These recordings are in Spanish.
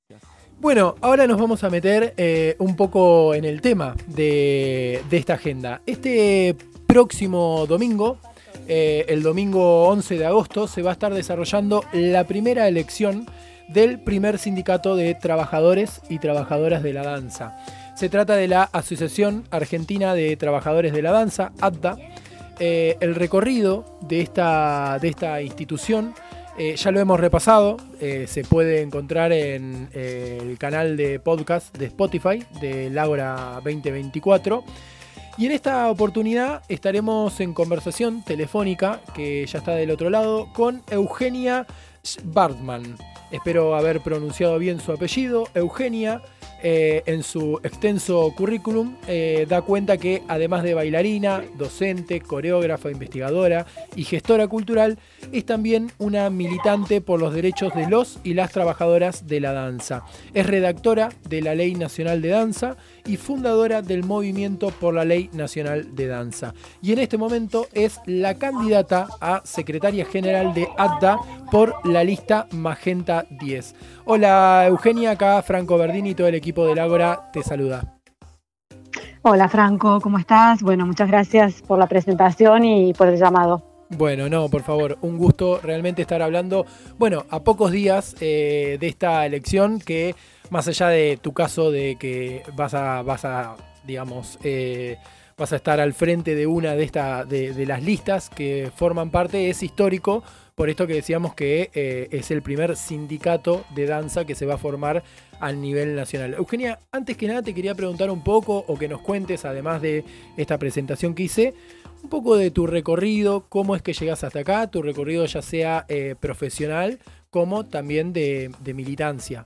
Bueno, ahora nos vamos a meter un poco en el tema de esta agenda. Este próximo domingo, el domingo 11 de agosto, se va a estar desarrollando la primera elección del primer sindicato de trabajadores y trabajadoras de la danza. Se trata de la Asociación Argentina de Trabajadores de la Danza, ATDA. El recorrido de esta institución ya lo hemos repasado, se puede encontrar en el canal de podcast de Spotify del Ágora 2024. Y en esta oportunidad estaremos en conversación telefónica, que ya está del otro lado, con Eugenia Schwartzman. Espero haber pronunciado bien su apellido. Eugenia, en su extenso currículum, da cuenta que además de bailarina, docente, coreógrafa, investigadora y gestora cultural, es también una militante por los derechos de los y las trabajadoras de la danza. Es redactora de la Ley Nacional de Danza y fundadora del Movimiento por la Ley Nacional de Danza. Y en este momento es la candidata a secretaria general de ATDA por la lista Magenta 10. Hola Eugenia, acá Franco Verdini y todo el equipo del Ágora te saluda. Hola Franco, ¿cómo estás? Bueno, muchas gracias por la presentación y por el llamado. Bueno, no, por favor, un gusto realmente estar hablando, bueno, a pocos días de esta elección que, más allá de tu caso de que vas a estar al frente de una de las listas que forman parte, es histórico, por esto que decíamos que es el primer sindicato de danza que se va a formar a nivel nacional. Eugenia, antes que nada te quería preguntar un poco, o que nos cuentes, además de esta presentación que hice, un poco de tu recorrido, cómo es que llegas hasta acá, tu recorrido ya sea profesional como también de militancia.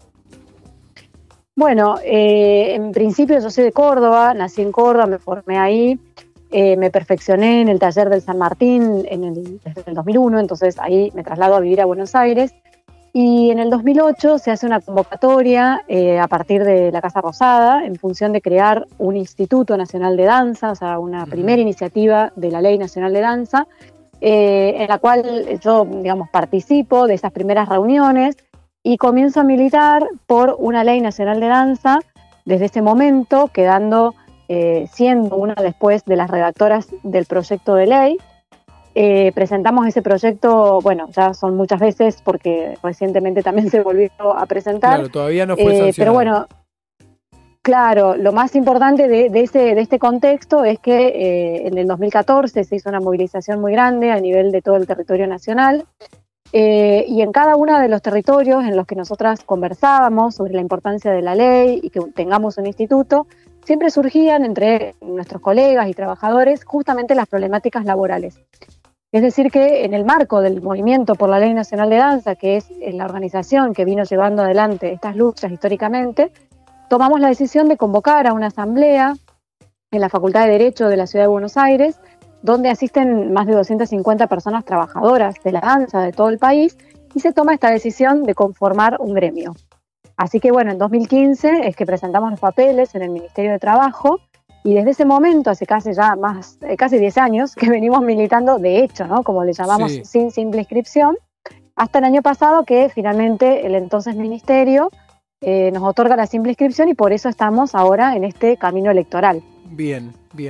Bueno, en principio yo soy de Córdoba, nací en Córdoba, me formé ahí, me perfeccioné en el taller del San Martín desde el 2001, entonces ahí me traslado a vivir a Buenos Aires. Y en el 2008 se hace una convocatoria a partir de la Casa Rosada en función de crear un Instituto Nacional de Danza, o sea, una primera iniciativa de la Ley Nacional de Danza, en la cual yo, participo de esas primeras reuniones y comienzo a militar por una Ley Nacional de Danza desde ese momento, siendo una después de las redactoras del proyecto de ley. Presentamos ese proyecto, bueno, ya son muchas veces porque recientemente también se volvió a presentar. Claro, todavía no fue sancionado. Pero bueno, claro, lo más importante de este contexto es que en el 2014 se hizo una movilización muy grande a nivel de todo el territorio nacional y en cada uno de los territorios en los que nosotras conversábamos sobre la importancia de la ley y que tengamos un instituto, siempre surgían entre nuestros colegas y trabajadores justamente las problemáticas laborales. Es decir que en el marco del Movimiento por la Ley Nacional de Danza, que es la organización que vino llevando adelante estas luchas históricamente, tomamos la decisión de convocar a una asamblea en la Facultad de Derecho de la Ciudad de Buenos Aires, donde asisten más de 250 personas trabajadoras de la danza de todo el país, y se toma esta decisión de conformar un gremio. Así que bueno, en 2015 es que presentamos los papeles en el Ministerio de Trabajo, y desde ese momento, hace casi 10 años, que venimos militando, de hecho, ¿no? Como le llamamos, sí, sin simple inscripción, hasta el año pasado que finalmente el entonces Ministerio nos otorga la simple inscripción y por eso estamos ahora en este camino electoral. Bien.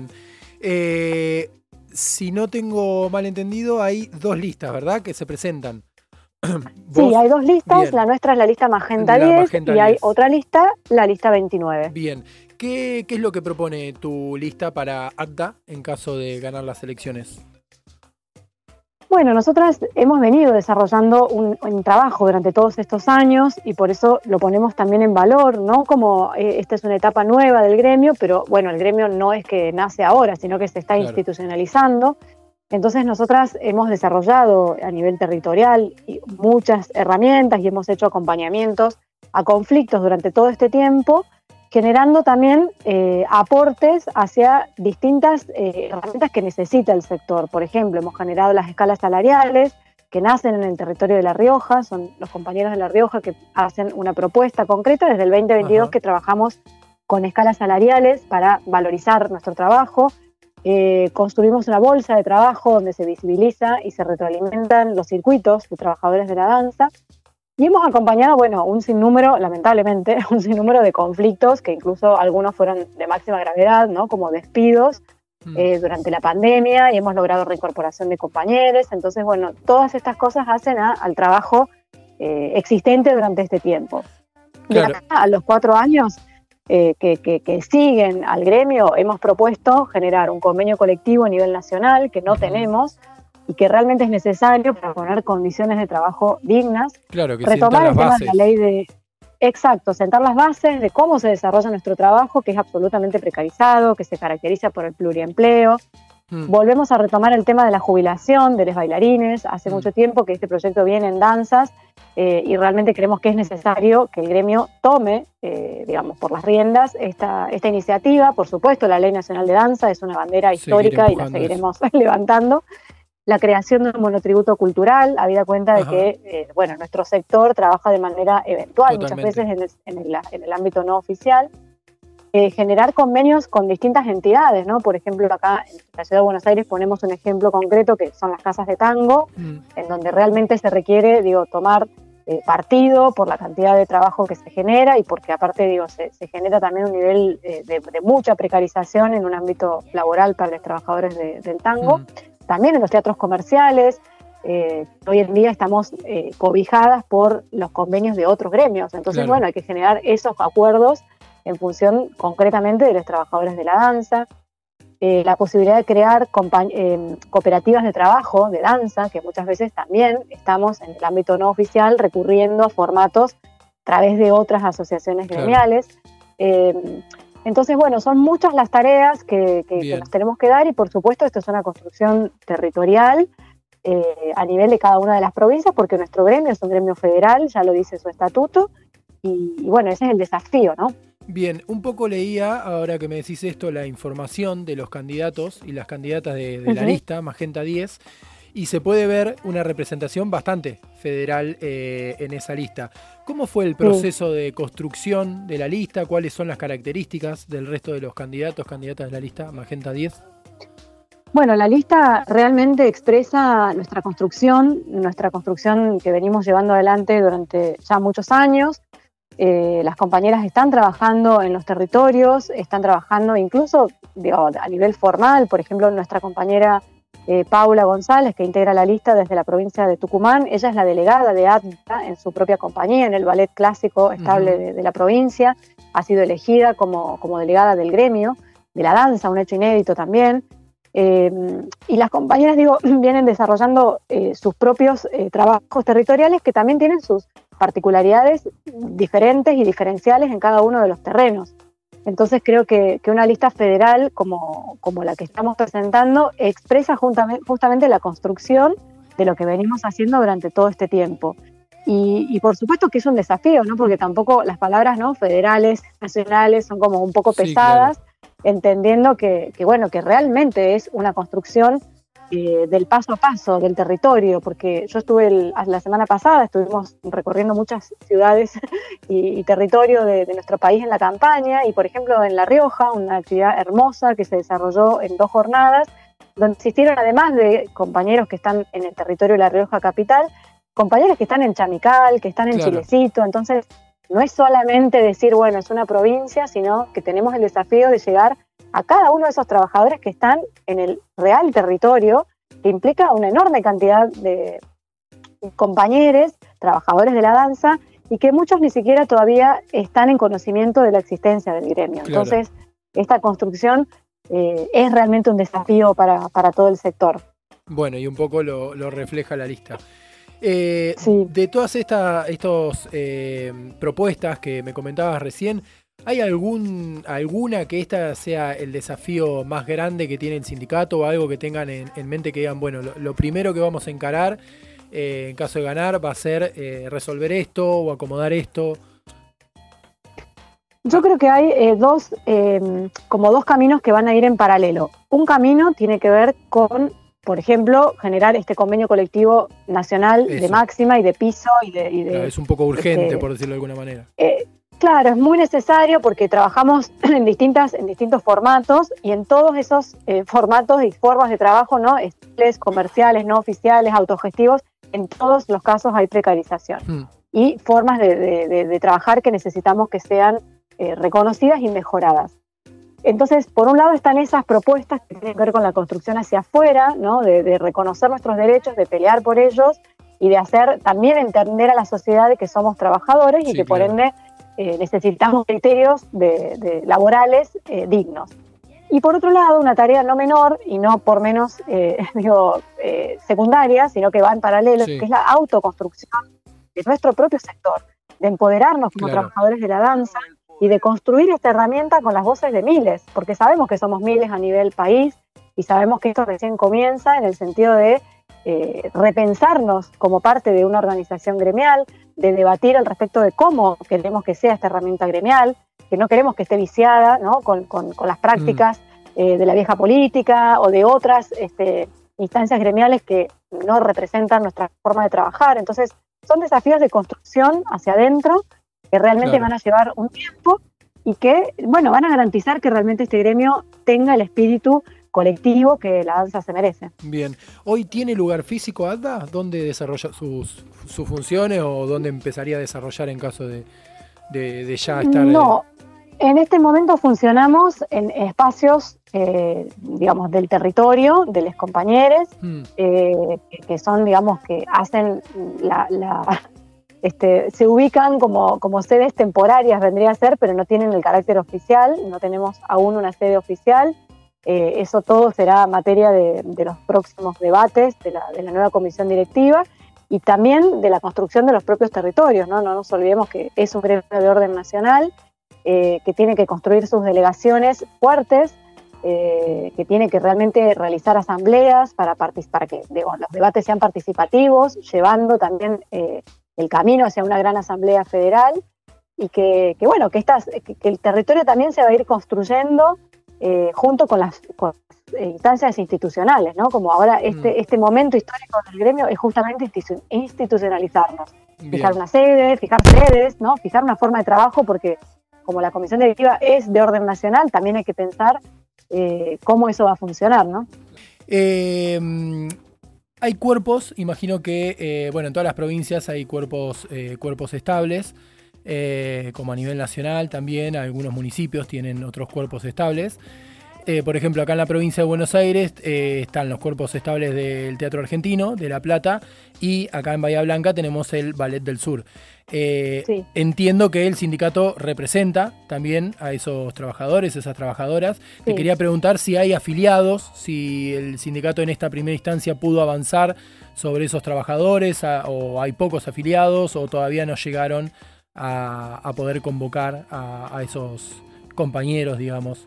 Si no tengo mal entendido, hay dos listas, ¿verdad?, que se presentan. Sí, hay dos listas, bien. La nuestra es la lista Magenta 10 y hay otra lista, la lista 29. Bien. ¿Qué es lo que propone tu lista para ATDA en caso de ganar las elecciones? Bueno, nosotras hemos venido desarrollando un trabajo durante todos estos años y por eso lo ponemos también en valor, ¿no? Como esta es una etapa nueva del gremio, pero bueno, el gremio no es que nace ahora, sino que se está institucionalizando. Entonces nosotras hemos desarrollado a nivel territorial muchas herramientas y hemos hecho acompañamientos a conflictos durante todo este tiempo, generando también aportes hacia distintas herramientas que necesita el sector. Por ejemplo, hemos generado las escalas salariales que nacen en el territorio de La Rioja, son los compañeros de La Rioja que hacen una propuesta concreta desde el 2022. Ajá. Que trabajamos con escalas salariales para valorizar nuestro trabajo. Construimos una bolsa de trabajo donde se visibiliza y se retroalimentan los circuitos de trabajadores de la danza. Y hemos acompañado, bueno, un sinnúmero, lamentablemente, un sinnúmero de conflictos, que incluso algunos fueron de máxima gravedad, ¿no? Como despidos durante la pandemia, y hemos logrado reincorporación de compañeros. Entonces, bueno, todas estas cosas hacen al trabajo existente durante este tiempo. De acá a los 4 años que siguen al gremio, hemos propuesto generar un convenio colectivo a nivel nacional que no tenemos, y que realmente es necesario para poner condiciones de trabajo dignas. Claro, que retomar el tema bases. de la ley de... Exacto, sentar las bases de cómo se desarrolla nuestro trabajo, que es absolutamente precarizado, que se caracteriza por el pluriempleo. Volvemos a retomar el tema de la jubilación de los bailarines. Hace mucho tiempo que este proyecto viene en danzas, y realmente creemos que es necesario que el gremio tome, digamos, por las riendas esta iniciativa. Por supuesto, la Ley Nacional de Danza es una bandera histórica y la seguiremos levantando. La creación de un monotributo cultural, habida cuenta de que bueno, nuestro sector trabaja de manera eventual, muchas veces en el ámbito no oficial. Generar convenios con distintas entidades, ¿no? Por ejemplo, acá en la Ciudad de Buenos Aires ponemos un ejemplo concreto que son las casas de tango, en donde realmente se requiere, tomar partido por la cantidad de trabajo que se genera, y porque aparte, se genera también un nivel de mucha precarización en un ámbito laboral para los trabajadores del tango. También en los teatros comerciales, hoy en día estamos cobijadas por los convenios de otros gremios. Entonces, bueno, hay que generar esos acuerdos en función concretamente de los trabajadores de la danza. La posibilidad de crear cooperativas de trabajo de danza, que muchas veces también estamos en el ámbito no oficial recurriendo a formatos a través de otras asociaciones gremiales. Entonces, bueno, son muchas las tareas que nos tenemos que dar, y por supuesto esto es una construcción territorial a nivel de cada una de las provincias, porque nuestro gremio es un gremio federal, ya lo dice su estatuto, y bueno, ese es el desafío, ¿no? Bien, un poco leía, ahora que me decís esto, la información de los candidatos y las candidatas de la lista, Magenta 10, y se puede ver una representación bastante federal en esa lista. ¿Cómo fue el proceso de construcción de la lista? ¿Cuáles son las características del resto de los candidatos, candidatas de la lista Magenta 10? Bueno, la lista realmente expresa nuestra construcción que venimos llevando adelante durante ya muchos años. Las compañeras están trabajando en los territorios, están trabajando incluso a nivel formal. Por ejemplo, nuestra compañera Paula González, que integra la lista desde la provincia de Tucumán, ella es la delegada de ATDA en su propia compañía, en el ballet clásico estable de la provincia. Ha sido elegida como delegada del gremio, de la danza, un hecho inédito también. Y las compañeras, vienen desarrollando sus propios trabajos territoriales, que también tienen sus particularidades diferentes y diferenciales en cada uno de los terrenos. Entonces creo que una lista federal como la que estamos presentando expresa justamente la construcción de lo que venimos haciendo durante todo este tiempo. Y por supuesto que es un desafío, ¿no? Porque tampoco las palabras, ¿no?, federales, nacionales, son como un poco pesadas, claro. Entendiendo que realmente es una construcción del paso a paso del territorio, porque yo estuve la semana pasada, estuvimos recorriendo muchas ciudades y territorio de nuestro país en la campaña, y por ejemplo en La Rioja, una actividad hermosa que se desarrolló en 2 jornadas, donde existieron, además de compañeros que están en el territorio de La Rioja capital, compañeros que están en Chamical, que están en Chilecito. Entonces no es solamente decir, bueno, es una provincia, sino que tenemos el desafío de llegar a cada uno de esos trabajadores que están en el real territorio, que implica una enorme cantidad de compañeros, trabajadores de la danza, y que muchos ni siquiera todavía están en conocimiento de la existencia del gremio. Claro. Entonces, esta construcción es realmente un desafío para todo el sector. Bueno, y un poco lo refleja la lista. De todas estas propuestas que me comentabas recién, ¿hay alguna que esta sea el desafío más grande que tiene el sindicato, o algo que tengan en mente que digan, bueno, lo primero que vamos a encarar en caso de ganar va a ser resolver esto o acomodar esto? Yo creo que hay dos caminos que van a ir en paralelo. Un camino tiene que ver con, por ejemplo, generar este convenio colectivo nacional de máxima y de piso. Claro, es un poco urgente, por decirlo de alguna manera. Claro, es muy necesario porque trabajamos en distintos formatos, y en todos esos formatos y formas de trabajo, ¿no?, estilos comerciales, no oficiales, autogestivos, en todos los casos hay precarización. y formas de trabajar que necesitamos que sean reconocidas y mejoradas. Entonces, por un lado están esas propuestas que tienen que ver con la construcción hacia afuera, ¿no? de reconocer nuestros derechos, de pelear por ellos y de hacer también entender a la sociedad de que somos trabajadores y que por ende necesitamos criterios laborales dignos. Y por otro lado, una tarea no menor y no por menos secundaria, sino que va en paralelo, que es la autoconstrucción de nuestro propio sector, de empoderarnos como trabajadores de la danza y de construir esta herramienta con las voces de miles, porque sabemos que somos miles a nivel país y sabemos que esto recién comienza en el sentido de repensarnos como parte de una organización gremial, de debatir al respecto de cómo queremos que sea esta herramienta gremial, que no queremos que esté viciada, ¿no? con las prácticas de la vieja política o de otras instancias gremiales que no representan nuestra forma de trabajar. Entonces, son desafíos de construcción hacia adentro que realmente van a llevar un tiempo y que, bueno, van a garantizar que realmente este gremio tenga el espíritu colectivo que la danza se merece. Bien. ¿Hoy tiene lugar físico ADVA? ¿Dónde desarrolla sus funciones o dónde empezaría a desarrollar en caso de ya estar...? No, en este momento funcionamos en espacios, digamos, del territorio, de los compañeros, que son, digamos, que hacen se ubican como sedes temporarias, vendría a ser, pero no tienen el carácter oficial, no tenemos aún una sede oficial. Eso todo será materia de los próximos debates de la nueva comisión directiva y también de la construcción de los propios territorios, ¿no? No nos olvidemos que es un gremio de orden nacional, que tiene que construir sus delegaciones fuertes, que tiene que realmente realizar asambleas para que los debates sean participativos, llevando también el camino hacia una gran asamblea federal y que el territorio también se va a ir construyendo junto con las instancias institucionales, ¿no? Como ahora este momento histórico del gremio es justamente institucionalizarnos. Bien. Fijar una sede, fijar sedes, ¿no? Fijar una forma de trabajo, porque como la comisión directiva es de orden nacional, también hay que pensar cómo eso va a funcionar, ¿no? Hay cuerpos, imagino que, en todas las provincias hay cuerpos estables, como a nivel nacional también, algunos municipios tienen otros cuerpos estables. Por ejemplo, acá en la provincia de Buenos Aires están los cuerpos estables del Teatro Argentino, de La Plata, y acá en Bahía Blanca tenemos el Ballet del Sur. Sí. Entiendo que el sindicato representa también a esos trabajadores, esas trabajadoras. Sí. Te quería preguntar si hay afiliados, si el sindicato en esta primera instancia pudo avanzar sobre esos trabajadores, o hay pocos afiliados, o todavía no llegaron a poder convocar a esos compañeros, digamos,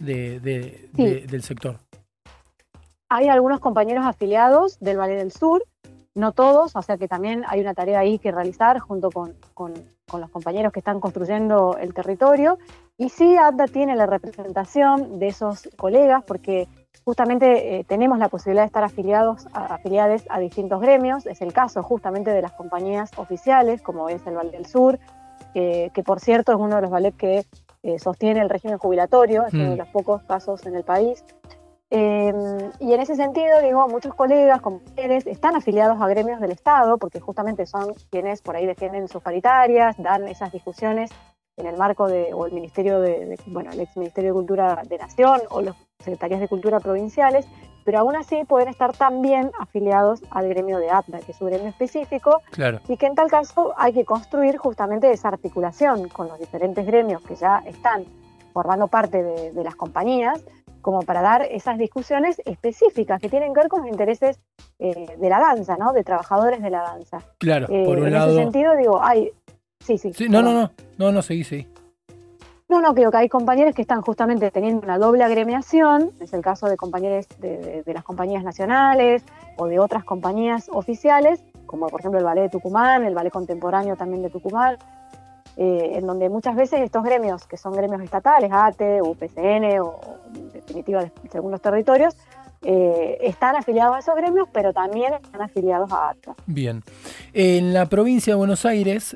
del sector. Hay algunos compañeros afiliados del Ballet del Sur, no todos, o sea que también hay una tarea ahí que realizar junto con los compañeros que están construyendo el territorio. Y sí, ADVA tiene la representación de esos colegas, porque justamente tenemos la posibilidad de estar afiliadas a distintos gremios. Es el caso justamente de las compañías oficiales, como es el Ballet del Sur, que por cierto es uno de los ballets que sostiene el régimen jubilatorio, es uno de los pocos casos en el país. Y en ese sentido, digo, muchos colegas, compañeros, están afiliados a gremios del Estado, porque justamente son quienes por ahí defienden sus paritarias, dan esas discusiones en el marco o el Ministerio el ex Ministerio de Cultura de Nación o las Secretarías de Cultura provinciales, pero aún así pueden estar también afiliados al gremio de ADVA, que es un gremio específico, claro. Y que en tal caso hay que construir justamente esa articulación con los diferentes gremios que ya están formando parte de las compañías, como para dar esas discusiones específicas que tienen que ver con los intereses de la danza, ¿no? De trabajadores de la danza. Claro, por un lado... En ese sentido, digo, hay... Sí, No, seguí. No, creo que hay compañeros que están justamente teniendo una doble agremiación, es el caso de compañeros de las compañías nacionales o de otras compañías oficiales, como por ejemplo el Ballet de Tucumán, el Ballet Contemporáneo también de Tucumán, en donde muchas veces estos gremios, que son gremios estatales, ATE, UPCN o en definitiva de algunos territorios, están afiliados a esos gremios, pero también están afiliados a ADVA. Bien. En la provincia de Buenos Aires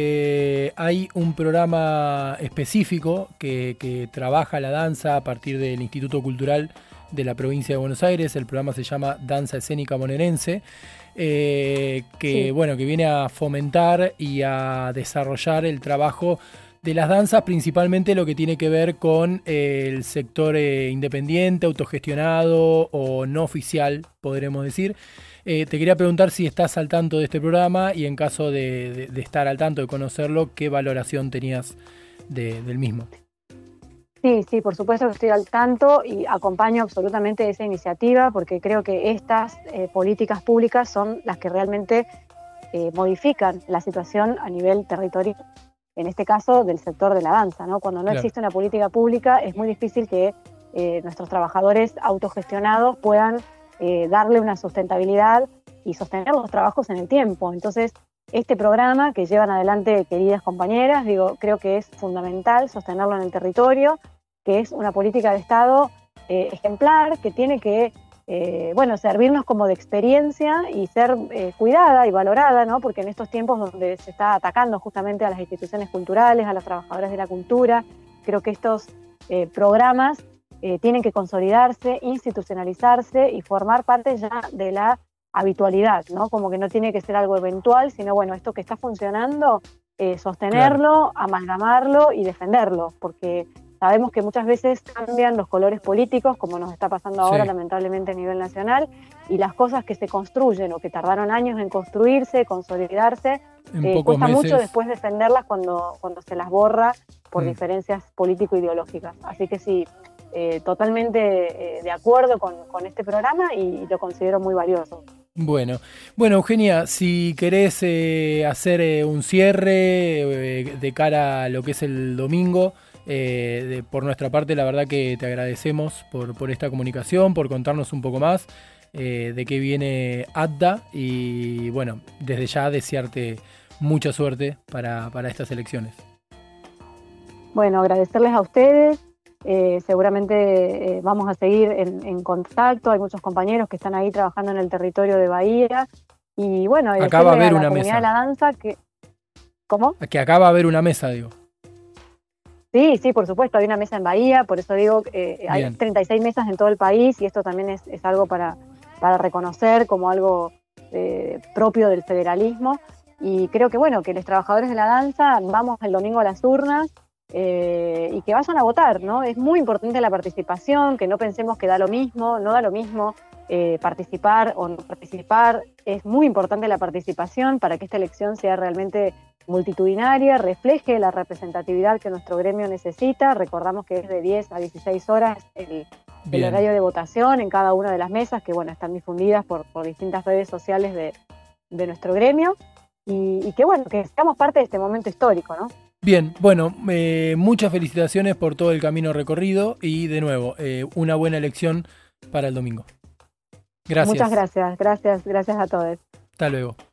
hay un programa específico que trabaja la danza a partir del Instituto Cultural de la provincia de Buenos Aires. El programa se llama Danza Escénica Bonaerense, que viene a fomentar y a desarrollar el trabajo de las danzas, principalmente lo que tiene que ver con el sector independiente, autogestionado o no oficial, podremos decir. Te quería preguntar si estás al tanto de este programa y en caso de estar al tanto, de conocerlo, ¿qué valoración tenías del mismo? Sí, por supuesto que estoy al tanto y acompaño absolutamente esa iniciativa porque creo que estas políticas públicas son las que realmente modifican la situación a nivel territorial, en este caso del sector de la danza, ¿no? Cuando no existe una política pública es muy difícil que nuestros trabajadores autogestionados puedan darle una sustentabilidad y sostener los trabajos en el tiempo. Entonces, este programa que llevan adelante queridas compañeras, creo que es fundamental sostenerlo en el territorio, que es una política de Estado ejemplar, que tiene que servirnos como de experiencia y ser cuidada y valorada, ¿no? Porque en estos tiempos donde se está atacando justamente a las instituciones culturales, a los trabajadores de la cultura, creo que estos programas tienen que consolidarse, institucionalizarse y formar parte ya de la habitualidad, ¿no? Como que no tiene que ser algo eventual, sino esto que está funcionando, sostenerlo, amalgamarlo y defenderlo, porque sabemos que muchas veces cambian los colores políticos, como nos está pasando ahora lamentablemente a nivel nacional, y las cosas que se construyen o que tardaron años en construirse, consolidarse, cuesta mucho después defenderlas cuando se las borra por diferencias político-ideológicas. Así que sí, totalmente de acuerdo con este programa y lo considero muy valioso. Bueno, Eugenia, si querés hacer un cierre de cara a lo que es el domingo, por nuestra parte la verdad que te agradecemos por esta comunicación, por contarnos un poco más de qué viene ADDA y desde ya desearte mucha suerte para estas elecciones. Bueno, agradecerles a ustedes. Seguramente vamos a seguir en contacto. Hay muchos compañeros que están ahí trabajando en el territorio de Bahía y acá va a haber una mesa de la danza que... ¿Cómo? Que acá va a haber una mesa, digo. Sí, por supuesto, hay una mesa en Bahía, por eso digo hay 36 mesas en todo el país y esto también es algo para reconocer como algo propio del federalismo y creo que los trabajadores de la danza vamos el domingo a las urnas y que vayan a votar, ¿no? Es muy importante la participación, que no pensemos que no da lo mismo participar o no participar, es muy importante la participación para que esta elección sea realmente multitudinaria, refleje la representatividad que nuestro gremio necesita. Recordamos que es de 10 a 16 horas el horario de votación en cada una de las mesas que están difundidas por distintas redes sociales de nuestro gremio y que seamos parte de este momento histórico, ¿no? Bien, muchas felicitaciones por todo el camino recorrido y de nuevo, una buena elección para el domingo. Gracias. Muchas gracias a todos. Hasta luego.